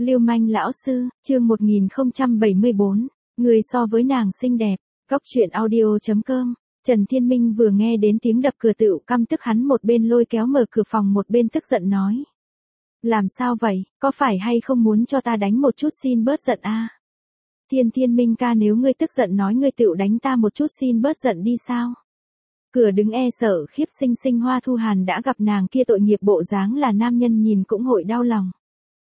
Lưu manh lão sư, chương 1074, người so với nàng xinh đẹp, Cóc truyện audio.com. Trần Thiên Minh vừa nghe đến tiếng đập cửa tựu căm tức, hắn một bên lôi kéo mở cửa phòng một bên tức giận nói. Làm sao vậy, có phải hay không muốn cho ta đánh một chút xin bớt giận a? Thiên Minh ca, nếu ngươi tức giận nói ngươi tựu đánh ta một chút xin bớt giận đi sao? Cửa đứng e sợ khiếp sinh sinh Hoa Thu Hàn đã gặp nàng kia tội nghiệp bộ dáng là nam nhân nhìn cũng hội đau lòng.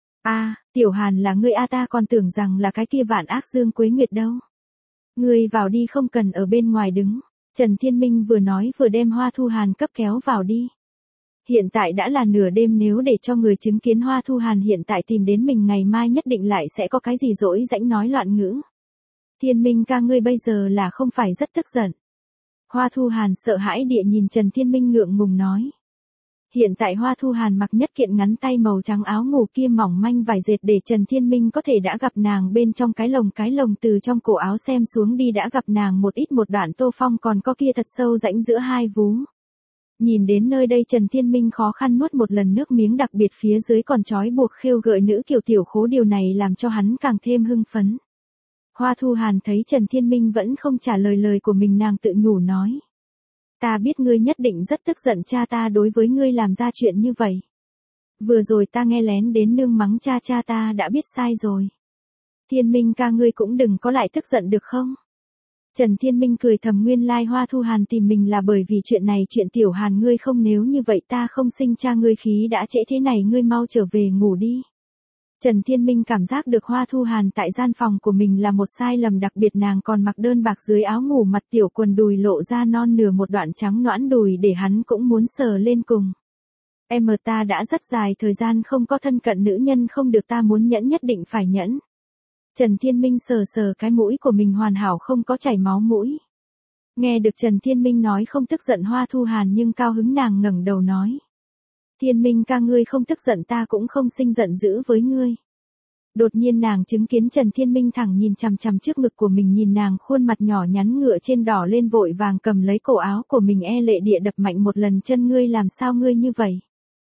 Tiểu Hàn là ngươi ta còn tưởng rằng là cái kia vạn ác Dương Quế Nguyệt đâu. Ngươi vào đi, không cần ở bên ngoài đứng. Trần Thiên Minh vừa nói vừa đem Hoa Thu Hàn cấp kéo vào đi. Hiện tại đã là nửa đêm, nếu để cho người chứng kiến Hoa Thu Hàn hiện tại tìm đến mình, ngày mai nhất định lại sẽ có cái gì dỗi rãnh nói loạn ngữ. Thiên Minh ca, ngươi bây giờ là không phải rất tức giận? Hoa Thu Hàn sợ hãi địa nhìn Trần Thiên Minh ngượng ngùng nói. Hiện tại Hoa Thu Hàn mặc nhất kiện ngắn tay màu trắng áo ngủ kia mỏng manh vải dệt, để Trần Thiên Minh có thể đã gặp nàng bên trong cái lồng từ trong cổ áo xem xuống đi đã gặp nàng một đoạn tô phong, còn có kia thật sâu rãnh giữa hai vú. Nhìn đến nơi đây Trần Thiên Minh khó khăn nuốt một lần nước miếng, đặc biệt phía dưới còn trói buộc khêu gợi nữ kiều tiểu khố, điều này làm cho hắn càng thêm hưng phấn. Hoa Thu Hàn thấy Trần Thiên Minh vẫn không trả lời lời của mình, nàng tự nhủ nói. Ta biết ngươi nhất định rất tức giận cha ta đối với ngươi làm ra chuyện như vậy. Vừa rồi ta nghe lén đến nương mắng cha ta đã biết sai rồi. Thiên Minh ca, ngươi cũng đừng có lại tức giận được không? Trần Thiên Minh cười thầm, nguyên lai Hoa Thu Hàn tìm mình là bởi vì chuyện này. Chuyện Tiểu Hàn ngươi không, nếu như vậy ta không sinh cha ngươi, khí đã trễ thế này, ngươi mau trở về ngủ đi. Trần Thiên Minh cảm giác được Hoa Thu Hàn tại gian phòng của mình là một sai lầm, đặc biệt nàng còn mặc đơn bạc dưới áo ngủ, mặt tiểu quần đùi lộ ra non nửa một đoạn trắng nõn đùi, để hắn cũng muốn sờ lên cùng. Ta đã rất dài thời gian không có thân cận nữ nhân, không được, ta muốn nhẫn, nhất định phải nhẫn. Trần Thiên Minh sờ cái mũi của mình, hoàn hảo không có chảy máu mũi. Nghe được Trần Thiên Minh nói không tức giận Hoa Thu Hàn nhưng cao hứng, nàng ngẩng đầu nói. Thiên Minh ca, ngươi không tức giận ta cũng không sinh giận dữ với ngươi. Đột nhiên nàng chứng kiến Trần Thiên Minh thẳng nhìn chằm chằm trước ngực của mình, nhìn nàng khuôn mặt nhỏ nhắn ngựa trên đỏ lên, vội vàng cầm lấy cổ áo của mình lệ địa đập mạnh một lần chân. Ngươi làm sao ngươi như vậy?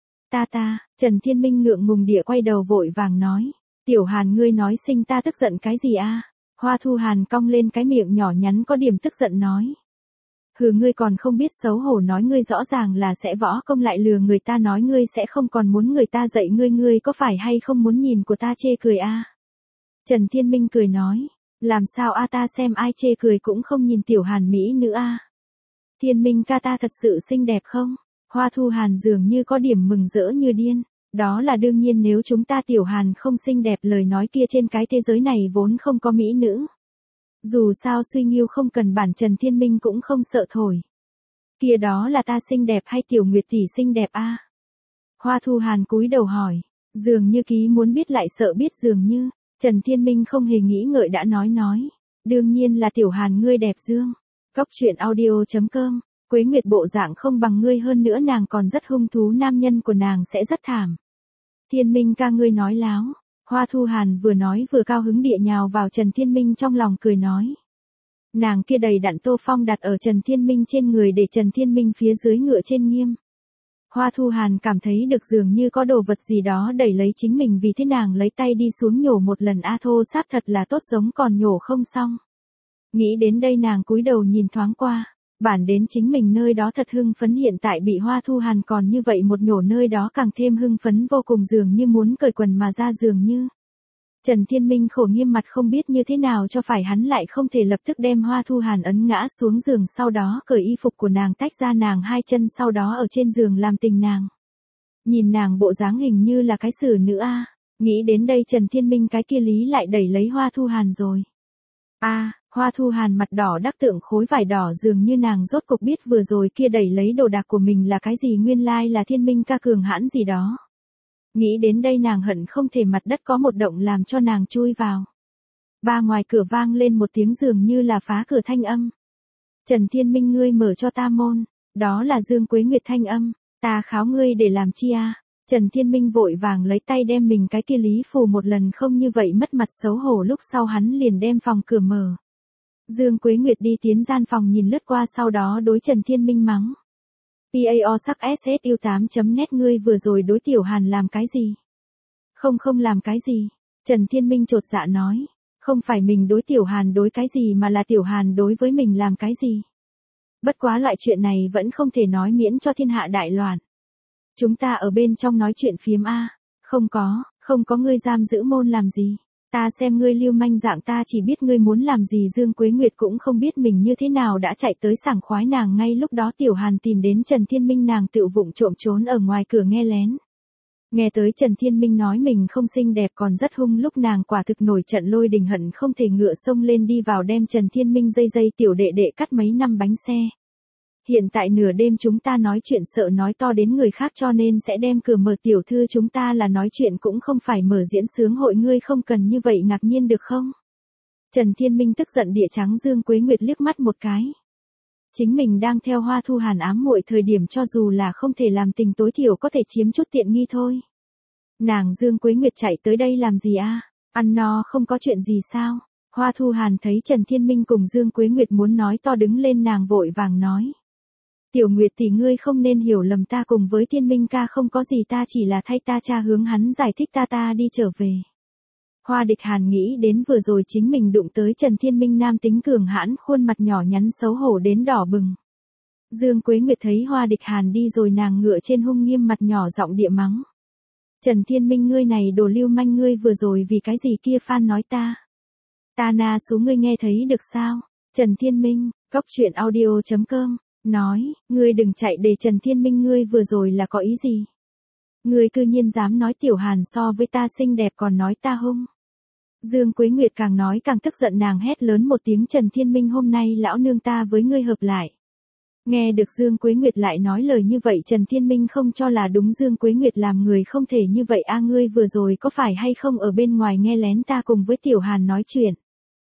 Trần Thiên Minh ngượng ngùng địa quay đầu vội vàng nói. Tiểu Hàn, ngươi nói sinh ta tức giận cái gì a? Hoa Thu Hàn cong lên cái miệng nhỏ nhắn có điểm tức giận nói. Hừ, ngươi còn không biết xấu hổ, nói ngươi rõ ràng là sẽ võ công lại lừa người ta, nói ngươi sẽ không còn muốn người ta dạy ngươi, ngươi có phải hay không muốn nhìn của ta chê cười a? Trần Thiên Minh cười nói. Làm sao ta xem ai chê cười cũng không nhìn Tiểu Hàn mỹ nữ a. Thiên Minh ca, ta thật sự xinh đẹp không? Hoa Thu Hàn dường như có điểm mừng rỡ như điên. Đó là đương nhiên, nếu chúng ta Tiểu Hàn không xinh đẹp lời nói kia trên cái thế giới này vốn không có mỹ nữ. Dù sao suy nghiêu không cần bản, Trần Thiên Minh cũng không sợ thổi. Kia đó là ta xinh đẹp hay Tiểu Nguyệt tỷ xinh đẹp a? Hoa Thu Hàn cúi đầu hỏi, dường như ký muốn biết lại sợ biết dường như. Trần Thiên Minh không hề nghĩ ngợi đã nói. Đương nhiên là Tiểu Hàn ngươi đẹp dương. Cóc truyện audio.com. Quế Nguyệt bộ dạng không bằng ngươi, hơn nữa nàng còn rất hung thú, nam nhân của nàng sẽ rất thảm. Thiên Minh ca, ngươi nói láo. Hoa Thu Hàn vừa nói vừa cao hứng địa nhào vào Trần Thiên Minh, trong lòng cười nói. Nàng kia đầy đặn tô phong đặt ở Trần Thiên Minh trên người, để Trần Thiên Minh phía dưới ngựa trên nghiêm. Hoa Thu Hàn cảm thấy được dường như có đồ vật gì đó đẩy lấy chính mình, vì thế nàng lấy tay đi xuống nhổ một lần, thô sáp thật là tốt, giống còn nhổ không xong. Nghĩ đến đây nàng cúi đầu nhìn thoáng qua. Bản đến chính mình nơi đó thật hưng phấn, hiện tại bị Hoa Thu Hàn còn như vậy một nhổ, nơi đó càng thêm hưng phấn vô cùng, dường như muốn cởi quần mà ra dường như. Trần Thiên Minh khổ nghiêm mặt, không biết như thế nào cho phải, hắn lại không thể lập tức đem Hoa Thu Hàn ấn ngã xuống giường, sau đó cởi y phục của nàng, tách ra nàng hai chân, sau đó ở trên giường làm tình nàng. Nhìn nàng bộ dáng hình như là cái xử nữ a. Nghĩ đến đây Trần Thiên Minh cái kia lý lại đẩy lấy Hoa Thu Hàn rồi. Hoa Thu Hàn mặt đỏ đắc tượng khối vải đỏ, dường như nàng rốt cục biết vừa rồi kia đẩy lấy đồ đạc của mình là cái gì, nguyên lai là Thiên Minh ca cường hãn gì đó. Nghĩ đến đây nàng hận không thể mặt đất có một động làm cho nàng chui vào. Ngoài cửa vang lên một tiếng dường như là phá cửa thanh âm. Trần Thiên Minh, ngươi mở cho ta môn. Đó là Dương Quế Nguyệt thanh âm. Ta kháo ngươi để làm chi a? Trần Thiên Minh vội vàng lấy tay đem mình cái kia lý phù một lần, không như vậy mất mặt xấu hổ, lúc sau hắn liền đem phòng cửa mở. Dương Quế Nguyệt đi tiến gian phòng nhìn lướt qua, sau đó đối Trần Thiên Minh mắng. PAO sắc SSU8.net, ngươi vừa rồi đối Tiểu Hàn làm cái gì? Không làm cái gì. Trần Thiên Minh chột dạ nói. Không phải mình đối Tiểu Hàn đối cái gì mà là Tiểu Hàn đối với mình làm cái gì. Bất quá loại chuyện này vẫn không thể nói miễn cho thiên hạ đại loạn. Chúng ta ở bên trong nói chuyện phiếm a. Không có ngươi giam giữ môn làm gì. Ta xem ngươi lưu manh dạng ta chỉ biết ngươi muốn làm gì. Dương Quế Nguyệt cũng không biết mình như thế nào đã chạy tới sảng khoái nàng. Ngay lúc đó Tiểu Hàn tìm đến Trần Thiên Minh, nàng tự vụng trộm trốn ở ngoài cửa nghe lén. Nghe tới Trần Thiên Minh nói mình không xinh đẹp còn rất hung, lúc nàng quả thực nổi trận lôi đình, hận không thể ngựa xông lên đi vào đem Trần Thiên Minh dây tiểu đệ đệ cắt mấy năm bánh xe. Hiện tại nửa đêm chúng ta nói chuyện sợ nói to đến người khác cho nên sẽ đem cửa mở, tiểu thư chúng ta là nói chuyện cũng không phải mở diễn sướng hội, ngươi không cần như vậy ngạc nhiên được không? Trần Thiên Minh tức giận địa trắng Dương Quế Nguyệt liếc mắt một cái. Chính mình đang theo Hoa Thu Hàn ám muội thời điểm cho dù là không thể làm tình tối thiểu có thể chiếm chút tiện nghi thôi. Nàng Dương Quế Nguyệt chạy tới đây làm gì a? Ăn no không có chuyện gì sao? Hoa Thu Hàn thấy Trần Thiên Minh cùng Dương Quế Nguyệt muốn nói to đứng lên, nàng vội vàng nói. Tiểu Nguyệt tỷ, ngươi không nên hiểu lầm, ta cùng với Thiên Minh ca không có gì, ta chỉ là thay ta cha hướng hắn giải thích, ta đi trở về. Hoa Địch Hàn nghĩ đến vừa rồi chính mình đụng tới Trần Thiên Minh nam tính cường hãn, khuôn mặt nhỏ nhắn xấu hổ đến đỏ bừng. Dương Quế Nguyệt thấy Hoa Địch Hàn đi rồi, nàng ngựa trên hung nghiêm mặt nhỏ giọng địa mắng. Trần Thiên Minh, ngươi này đồ lưu manh, ngươi vừa rồi vì cái gì kia fan nói ta. Ta na số ngươi nghe thấy được sao? Trần Thiên Minh, coctruyện.audio.com, nói, ngươi đừng chạy để Trần Thiên Minh, ngươi vừa rồi là có ý gì? Ngươi cư nhiên dám nói Tiểu Hàn so với ta xinh đẹp còn nói ta hung. Dương Quế Nguyệt càng nói càng tức giận, nàng hét lớn một tiếng, Trần Thiên Minh, hôm nay lão nương ta với ngươi hợp lại. Nghe được Dương Quế Nguyệt lại nói lời như vậy, Trần Thiên Minh không cho là đúng. Dương Quế Nguyệt làm người không thể như vậy a, ngươi vừa rồi có phải hay không ở bên ngoài nghe lén ta cùng với Tiểu Hàn nói chuyện?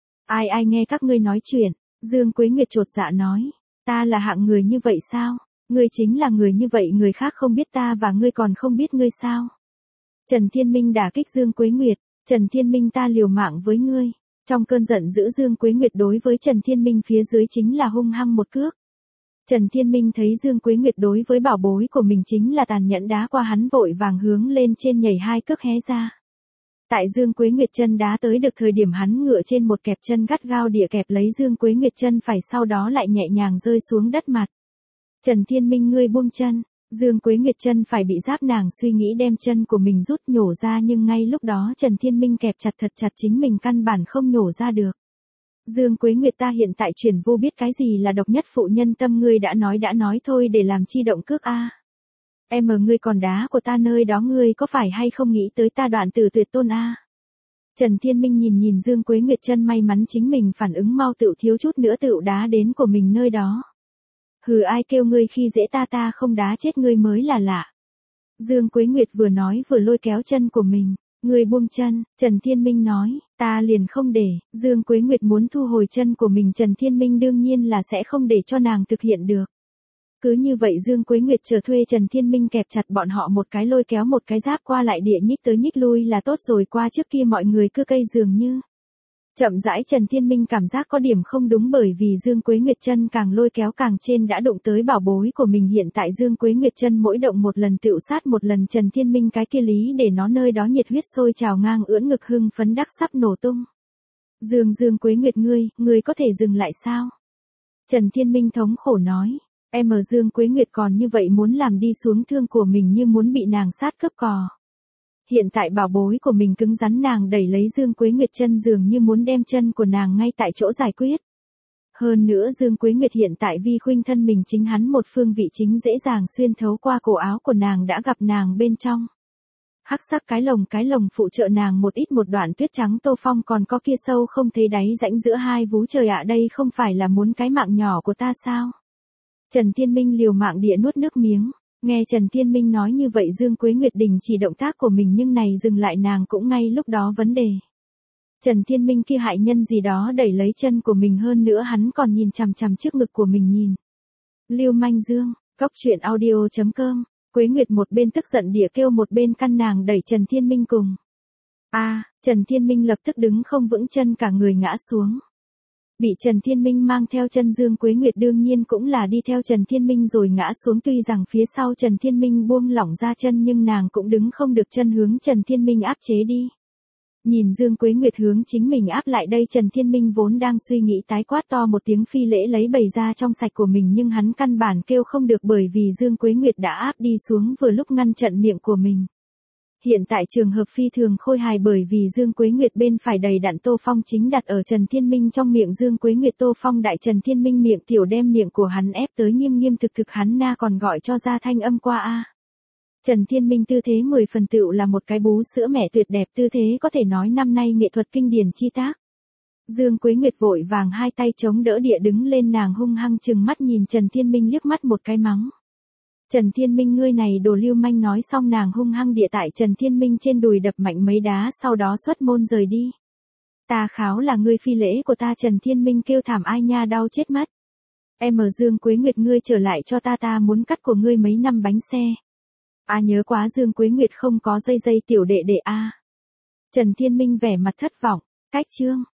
Ai nghe các ngươi nói chuyện? Dương Quế Nguyệt chột dạ nói, ta là hạng người như vậy sao? Ngươi chính là người như vậy, người khác không biết ta và ngươi còn không biết ngươi sao? Trần Thiên Minh đả kích Dương Quế Nguyệt, Trần Thiên Minh, ta liều mạng với ngươi. Trong cơn giận dữ, Dương Quế Nguyệt đối với Trần Thiên Minh phía dưới chính là hung hăng một cước. Trần Thiên Minh thấy Dương Quế Nguyệt đối với bảo bối của mình chính là tàn nhẫn, đá qua hắn, vội vàng hướng lên trên nhảy hai cước hé ra. Tại Dương Quế Nguyệt chân đá tới được thời điểm, hắn ngựa trên một kẹp chân gắt gao địa kẹp lấy Dương Quế Nguyệt chân phải, sau đó lại nhẹ nhàng rơi xuống đất mặt. Trần Thiên Minh, ngươi buông chân. Dương Quế Nguyệt chân phải bị giáp, nàng suy nghĩ đem chân của mình rút nhổ ra, nhưng ngay lúc đó Trần Thiên Minh kẹp chặt thật chặt, chính mình căn bản không nhổ ra được. Dương Quế Nguyệt, ta hiện tại chuyển vô biết cái gì là độc nhất phụ nhân tâm, ngươi đã nói thôi để làm chi động cước a. Ngươi còn đá của ta nơi đó, ngươi có phải hay không nghĩ tới ta đoạn tử tuyệt tôn a? Trần Thiên Minh nhìn Dương Quế Nguyệt chân, may mắn chính mình phản ứng mau, tựu thiếu chút nữa tựu đá đến của mình nơi đó. Hừ, ai kêu ngươi khi dễ ta không đá chết ngươi mới là lạ. Dương Quế Nguyệt vừa nói vừa lôi kéo chân của mình. Ngươi buông chân, Trần Thiên Minh nói, ta liền không để. Dương Quế Nguyệt muốn thu hồi chân của mình, Trần Thiên Minh đương nhiên là sẽ không để cho nàng thực hiện được. Cứ như vậy Dương Quế Nguyệt chờ thuê Trần Thiên Minh kẹp chặt bọn họ một cái, lôi kéo một cái giáp qua lại địa nhích tới nhích lui là tốt rồi, qua trước kia mọi người cứ cây dường như. Chậm rãi Trần Thiên Minh cảm giác có điểm không đúng, bởi vì Dương Quế Nguyệt chân càng lôi kéo càng trên đã đụng tới bảo bối của mình. Hiện tại Dương Quế Nguyệt chân mỗi động một lần tựu sát một lần Trần Thiên Minh cái kia lý để nó nơi đó nhiệt huyết sôi trào ngang ưỡn ngực, hưng phấn đắc sắp nổ tung. Dương Quế Nguyệt, ngươi có thể dừng lại sao? Trần Thiên Minh thống khổ nói. Dương Quế Nguyệt còn như vậy muốn làm đi xuống, thương của mình như muốn bị nàng sát cướp cò. Hiện tại bảo bối của mình cứng rắn, nàng đẩy lấy Dương Quế Nguyệt chân, dường như muốn đem chân của nàng ngay tại chỗ giải quyết. Hơn nữa Dương Quế Nguyệt hiện tại vi khuynh thân mình chính hắn một phương vị chính dễ dàng xuyên thấu qua cổ áo của nàng, đã gặp nàng bên trong. Hắc sắc cái lồng phụ trợ nàng một ít một đoạn tuyết trắng tô phong, còn có kia sâu không thấy đáy rãnh giữa hai vú trời ạ, đây không phải là muốn cái mạng nhỏ của ta sao? Trần Thiên Minh liều mạng địa nuốt nước miếng. Nghe Trần Thiên Minh nói như vậy, Dương Quế Nguyệt đình chỉ động tác của mình, nhưng này dừng lại nàng cũng ngay lúc đó vấn đề. Trần Thiên Minh kia hại nhân gì đó đẩy lấy chân của mình, hơn nữa hắn còn nhìn chằm chằm trước ngực của mình nhìn. Lưu manh Dương, coctruyện.audio.com, Quế Nguyệt một bên tức giận địa kêu, một bên căn nàng đẩy Trần Thiên Minh cùng. Trần Thiên Minh lập tức đứng không vững, chân cả người ngã xuống. Bị Trần Thiên Minh mang theo chân Dương Quế Nguyệt đương nhiên cũng là đi theo Trần Thiên Minh rồi ngã xuống, tuy rằng phía sau Trần Thiên Minh buông lỏng ra chân nhưng nàng cũng đứng không được, chân hướng Trần Thiên Minh áp chế đi. Nhìn Dương Quế Nguyệt hướng chính mình áp lại đây, Trần Thiên Minh vốn đang suy nghĩ tái quát to một tiếng phi lễ lấy bày ra trong sạch của mình, nhưng hắn căn bản kêu không được bởi vì Dương Quế Nguyệt đã áp đi xuống vừa lúc ngăn chặn miệng của mình. Hiện tại trường hợp phi thường khôi hài bởi vì Dương Quế Nguyệt bên phải đầy đặn Tô Phong chính đặt ở Trần Thiên Minh trong miệng Dương Quế Nguyệt, Tô Phong đại Trần Thiên Minh miệng tiểu đem miệng của hắn ép tới nghiêm nghiêm thực thực, hắn na còn gọi cho ra thanh âm qua a. Trần Thiên Minh tư thế 10 phần tựu là một cái bú sữa mẹ tuyệt đẹp, tư thế có thể nói năm nay nghệ thuật kinh điển chi tác. Dương Quế Nguyệt vội vàng hai tay chống đỡ địa đứng lên, nàng hung hăng chừng mắt nhìn Trần Thiên Minh liếc mắt một cái mắng. Trần Thiên Minh ngươi này đồ lưu manh, nói xong nàng hung hăng địa tại Trần Thiên Minh trên đùi đập mạnh mấy đá, sau đó xuất môn rời đi. Ta kháo là ngươi phi lễ của ta, Trần Thiên Minh kêu thảm, ai nha, đau chết mất. Dương Quế Nguyệt ngươi trở lại cho ta muốn cắt của ngươi mấy năm bánh xe. Nhớ quá Dương Quế Nguyệt không có dây tiểu đệ đệ a. Trần Thiên Minh vẻ mặt thất vọng, cách chương.